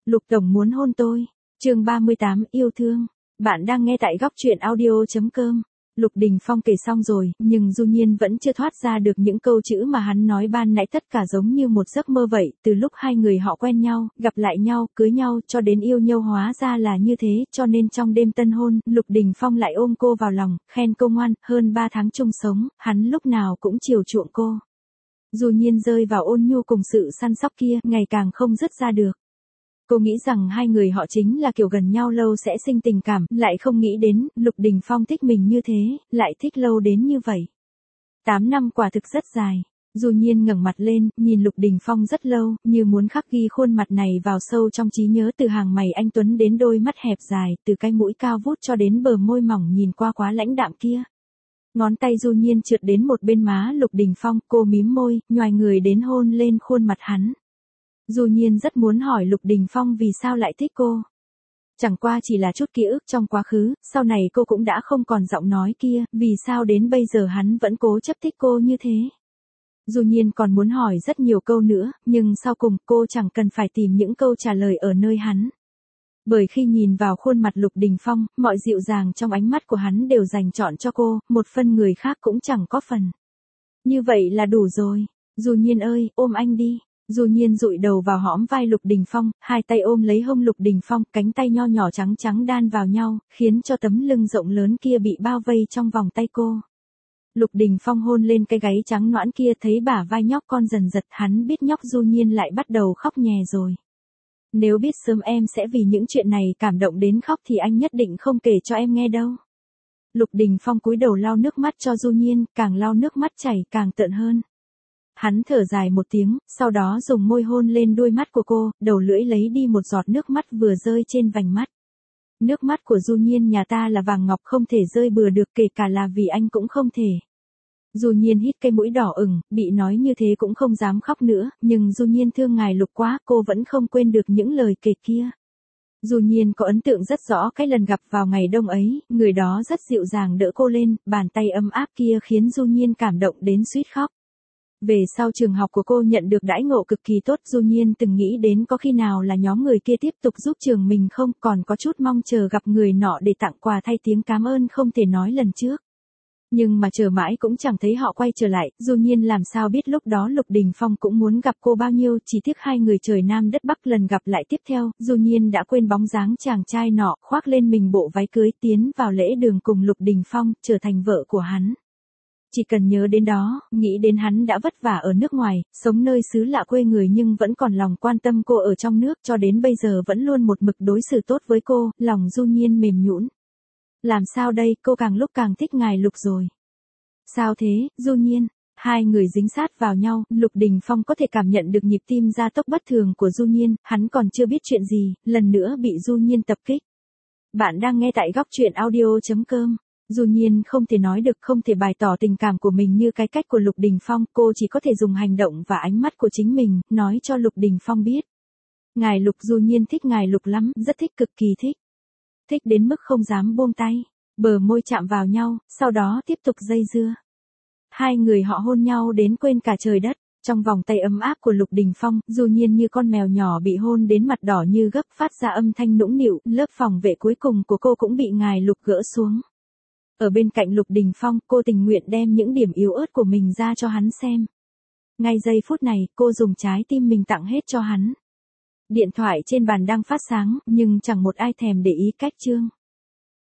Lục Tổng muốn hôn tôi. Chương 38 yêu thương. Bạn đang nghe tại góc truyện audio.com. Lục Đình Phong kể xong rồi, nhưng Du Nhiên vẫn chưa thoát ra được những câu chữ mà hắn nói ban nãy, tất cả giống như một giấc mơ vậy, từ lúc hai người họ quen nhau, gặp lại nhau, cưới nhau, cho đến yêu nhau, hóa ra là như thế, cho nên trong đêm tân hôn, Lục Đình Phong lại ôm cô vào lòng, khen cô ngoan, hơn 3 tháng chung sống, hắn lúc nào cũng chiều chuộng cô. Du Nhiên rơi vào ôn nhu cùng sự săn sóc kia, ngày càng không dứt ra được. Cô nghĩ rằng hai người họ chính là kiểu gần nhau lâu sẽ sinh tình cảm, lại không nghĩ đến, Lục Đình Phong thích mình như thế, lại thích lâu đến như vậy. 8 năm quả thực rất dài. Du Nhiên ngẩng mặt lên, nhìn Lục Đình Phong rất lâu, như muốn khắc ghi khuôn mặt này vào sâu trong trí nhớ, từ hàng mày anh tuấn đến đôi mắt hẹp dài, từ cái mũi cao vút cho đến bờ môi mỏng nhìn qua quá lãnh đạm kia. Ngón tay Du Nhiên trượt đến một bên má Lục Đình Phong, cô mím môi, nhoài người đến hôn lên khuôn mặt hắn. Du Nhiên rất muốn hỏi Lục Đình Phong vì sao lại thích cô. Chẳng qua chỉ là chút ký ức trong quá khứ, sau này cô cũng đã không còn giọng nói kia, vì sao đến bây giờ hắn vẫn cố chấp thích cô như thế. Du Nhiên còn muốn hỏi rất nhiều câu nữa, nhưng sau cùng cô chẳng cần phải tìm những câu trả lời ở nơi hắn. Bởi khi nhìn vào khuôn mặt Lục Đình Phong, mọi dịu dàng trong ánh mắt của hắn đều dành chọn cho cô, một phần người khác cũng chẳng có phần. Như vậy là đủ rồi. Du Nhiên ơi, ôm anh đi. Du Nhiên dụi đầu vào hõm vai Lục Đình Phong, hai tay ôm lấy hông Lục Đình Phong, cánh tay nho nhỏ trắng trắng đan vào nhau, khiến cho tấm lưng rộng lớn kia bị bao vây trong vòng tay cô. Lục Đình Phong hôn lên cái gáy trắng nõn kia, thấy bả vai nhóc con dần giật, hắn biết nhóc Du Nhiên lại bắt đầu khóc nhè rồi. Nếu biết sớm em sẽ vì những chuyện này cảm động đến khóc thì anh nhất định không kể cho em nghe đâu. Lục Đình Phong cúi đầu lau nước mắt cho Du Nhiên, càng lau nước mắt chảy càng tợn hơn. Hắn thở dài một tiếng, sau đó dùng môi hôn lên đuôi mắt của cô, đầu lưỡi lấy đi một giọt nước mắt vừa rơi trên vành mắt. Nước mắt của Du Nhiên nhà ta là vàng ngọc, không thể rơi bừa được, kể cả là vì anh cũng không thể. Du Nhiên hít cái mũi đỏ ửng, bị nói như thế cũng không dám khóc nữa, nhưng Du Nhiên thương ngài Lục quá, cô vẫn không quên được những lời kể kia. Du Nhiên có ấn tượng rất rõ cái lần gặp vào ngày đông ấy, người đó rất dịu dàng đỡ cô lên, bàn tay ấm áp kia khiến Du Nhiên cảm động đến suýt khóc. Về sau trường học của cô nhận được đãi ngộ cực kỳ tốt, Du Nhiên từng nghĩ đến có khi nào là nhóm người kia tiếp tục giúp trường mình không, còn có chút mong chờ gặp người nọ để tặng quà thay tiếng cảm ơn không thể nói lần trước. Nhưng mà chờ mãi cũng chẳng thấy họ quay trở lại, Du Nhiên làm sao biết lúc đó Lục Đình Phong cũng muốn gặp cô bao nhiêu, chỉ tiếc hai người trời Nam đất Bắc lần gặp lại tiếp theo, Du Nhiên đã quên bóng dáng chàng trai nọ, khoác lên mình bộ váy cưới tiến vào lễ đường cùng Lục Đình Phong, trở thành vợ của hắn. Chỉ cần nhớ đến đó, nghĩ đến hắn đã vất vả ở nước ngoài, sống nơi xứ lạ quê người nhưng vẫn còn lòng quan tâm cô ở trong nước, cho đến bây giờ vẫn luôn một mực đối xử tốt với cô, lòng Du Nhiên mềm nhũn. Làm sao đây, cô càng lúc càng thích ngài Lục rồi. Sao thế, Du Nhiên? Hai người dính sát vào nhau, Lục Đình Phong có thể cảm nhận được nhịp tim gia tốc bất thường của Du Nhiên, hắn còn chưa biết chuyện gì, lần nữa bị Du Nhiên tập kích. Bạn đang nghe tại góc truyện audio.com. Du Nhiên không thể nói được, không thể bày tỏ tình cảm của mình như cái cách của Lục Đình Phong, cô chỉ có thể dùng hành động và ánh mắt của chính mình, nói cho Lục Đình Phong biết. Ngài Lục, Du Nhiên thích ngài Lục lắm, rất thích, cực kỳ thích. Thích đến mức không dám buông tay, bờ môi chạm vào nhau, sau đó tiếp tục dây dưa. Hai người họ hôn nhau đến quên cả trời đất, trong vòng tay ấm áp của Lục Đình Phong, Du Nhiên như con mèo nhỏ bị hôn đến mặt đỏ như gấp, phát ra âm thanh nũng nịu, lớp phòng vệ cuối cùng của cô cũng bị ngài Lục gỡ xuống. Ở bên cạnh Lục Đình Phong, cô tình nguyện đem những điểm yếu ớt của mình ra cho hắn xem. Ngay giây phút này, cô dùng trái tim mình tặng hết cho hắn. Điện thoại trên bàn đang phát sáng, nhưng chẳng một ai thèm để ý cách chương.